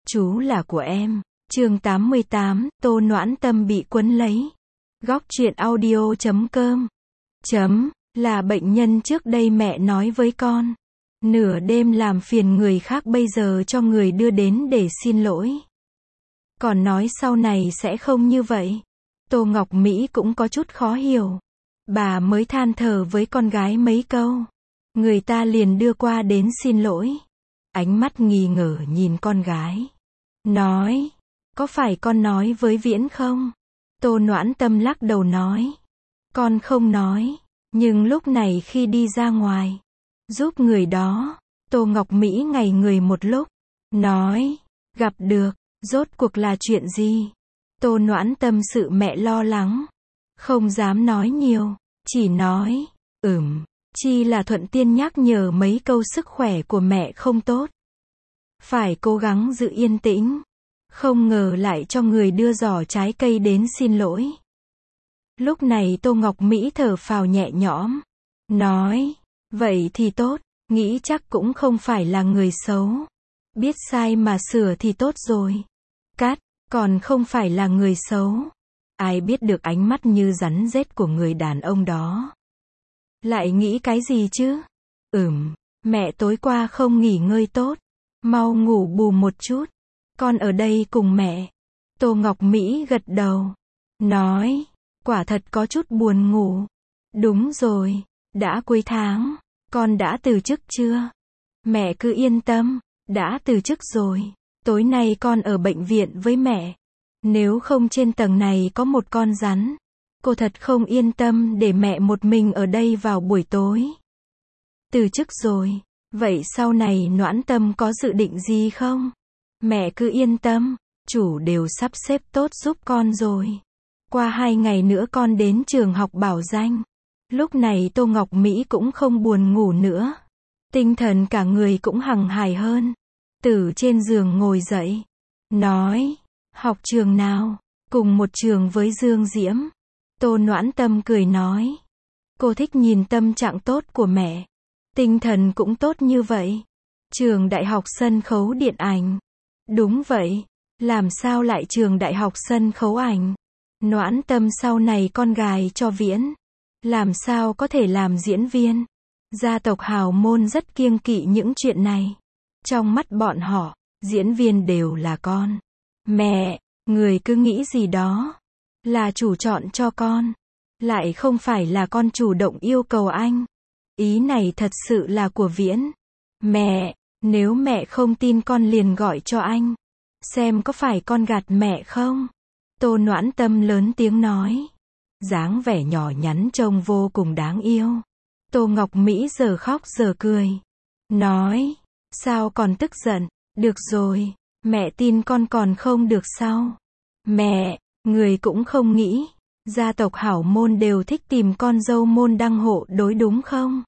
Chú là của em. Chương 88, Tô Noãn Tâm bị quấn lấy. Góc truyện audio.com. Là bệnh nhân trước đây mẹ nói với con. Nửa đêm làm phiền người khác bây giờ cho người đưa đến để xin lỗi. Còn nói sau này sẽ không như vậy. Tô Ngọc Mỹ cũng có chút khó hiểu. Bà mới than thở với con gái mấy câu. Người ta liền đưa qua đến xin lỗi. Ánh mắt nghi ngờ nhìn con gái. Nói, có phải con nói với Viễn không? Tô Noãn Tâm lắc đầu nói. Con không nói, nhưng lúc này khi đi ra ngoài, giúp người đó, Tô Ngọc Mỹ ngây người một lúc. Nói, gặp được, rốt cuộc là chuyện gì? Tô Noãn Tâm sự mẹ lo lắng. Không dám nói nhiều, chỉ nói, chi là thuận tiên nhắc nhở mấy câu sức khỏe của mẹ không tốt. Phải cố gắng giữ yên tĩnh. Không ngờ lại cho người đưa giỏ trái cây đến xin lỗi. Lúc này Tô Ngọc Mỹ thở phào nhẹ nhõm. Nói, vậy thì tốt, nghĩ chắc cũng không phải là người xấu. Biết sai mà sửa thì tốt rồi. Còn không phải là người xấu. Ai biết được ánh mắt như rắn rết của người đàn ông đó. Lại nghĩ cái gì chứ? Mẹ tối qua không nghỉ ngơi tốt. Mau ngủ bù một chút. Con ở đây cùng mẹ. Tô Ngọc Mỹ gật đầu. Nói, quả thật có chút buồn ngủ. Đúng rồi, đã cuối tháng. Con đã từ chức chưa? Mẹ cứ yên tâm, đã từ chức rồi. Tối nay con ở bệnh viện với mẹ. Nếu không trên tầng này có một con rắn. Cô thật không yên tâm để mẹ một mình ở đây vào buổi tối. Từ chức rồi, vậy sau này Noãn Tâm có dự định gì không? Mẹ cứ yên tâm, chủ đều sắp xếp tốt giúp con rồi. Qua 2 ngày nữa con đến trường học bảo danh. Lúc này Tô Ngọc Mỹ cũng không buồn ngủ nữa. Tinh thần cả người cũng hằng hài hơn. Từ trên giường ngồi dậy. Nói, học trường nào? Cùng một trường với Dương Diễm. Tô Noãn Tâm cười nói. Cô thích nhìn tâm trạng tốt của mẹ. Tinh thần cũng tốt như vậy. Trường Đại học Sân khấu Điện ảnh. Đúng vậy. Làm sao lại trường Đại học Sân khấu ảnh? Noãn Tâm sau này con gái cho Viễn. Làm sao có thể làm diễn viên? Gia tộc hào môn rất kiêng kỵ những chuyện này. Trong mắt bọn họ, diễn viên đều là con. Mẹ, người cứ nghĩ gì đó. Là chủ chọn cho con. Lại không phải là con chủ động yêu cầu anh. Ý này thật sự là của Viễn. Mẹ, nếu mẹ không tin con liền gọi cho anh. Xem có phải con gạt mẹ không? Tô Noãn Tâm lớn tiếng nói. Dáng vẻ nhỏ nhắn trông vô cùng đáng yêu. Tô Ngọc Mỹ giờ khóc giờ cười. Nói, sao còn tức giận? Được rồi, mẹ tin con còn không được sao? Mẹ, người cũng không nghĩ. Gia tộc hảo môn đều thích tìm con dâu môn đăng hộ đối đúng không?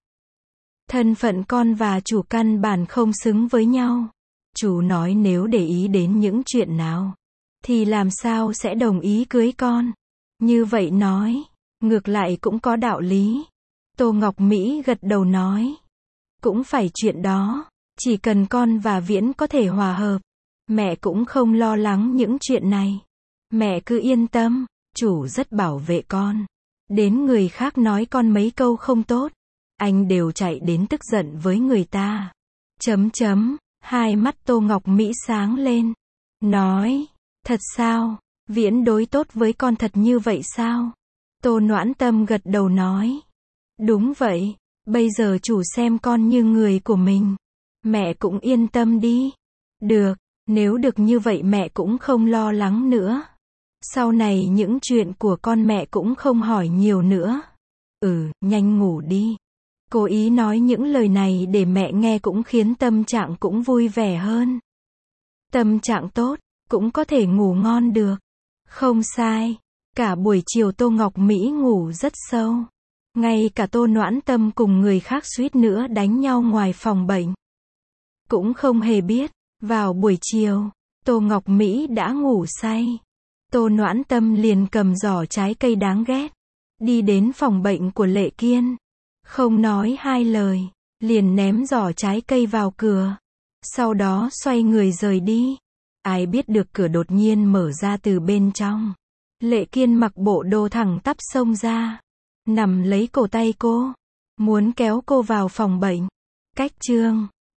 Thân phận con và chủ căn bản không xứng với nhau. Chú nói nếu để ý đến những chuyện nào, thì làm sao sẽ đồng ý cưới con? Như vậy nói, ngược lại cũng có đạo lý. Tô Ngọc Mỹ gật đầu nói. Cũng phải chuyện đó, chỉ cần con và Viễn có thể hòa hợp. Mẹ cũng không lo lắng những chuyện này. Mẹ cứ yên tâm, chủ rất bảo vệ con. Đến người khác nói con mấy câu không tốt, anh đều chạy đến tức giận với người ta. Hai mắt Tô Ngọc Mỹ sáng lên. Nói, thật sao? Viễn đối tốt với con thật như vậy sao? Tô Noãn Tâm gật đầu nói. Đúng vậy, bây giờ chủ xem con như người của mình. Mẹ cũng yên tâm đi. Được, nếu được như vậy mẹ cũng không lo lắng nữa. Sau này những chuyện của con mẹ cũng không hỏi nhiều nữa. Nhanh ngủ đi. Cố ý nói những lời này để mẹ nghe cũng khiến tâm trạng cũng vui vẻ hơn. Tâm trạng tốt, cũng có thể ngủ ngon được. Không sai. Cả buổi chiều Tô Ngọc Mỹ ngủ rất sâu. Ngay cả Tô Noãn Tâm cùng người khác suýt nữa đánh nhau ngoài phòng bệnh. Cũng không hề biết, vào buổi chiều, Tô Ngọc Mỹ đã ngủ say. Tô Noãn Tâm liền cầm giỏ trái cây đáng ghét. Đi đến phòng bệnh của Lệ Kiên. Không nói hai lời, liền ném giỏ trái cây vào cửa. Sau đó xoay người rời đi. Ai biết được cửa đột nhiên mở ra từ bên trong. Lệ Kiên mặc bộ đồ thẳng tắp xông ra. Nằm lấy cổ tay cô. Muốn kéo cô vào phòng bệnh. Cách chương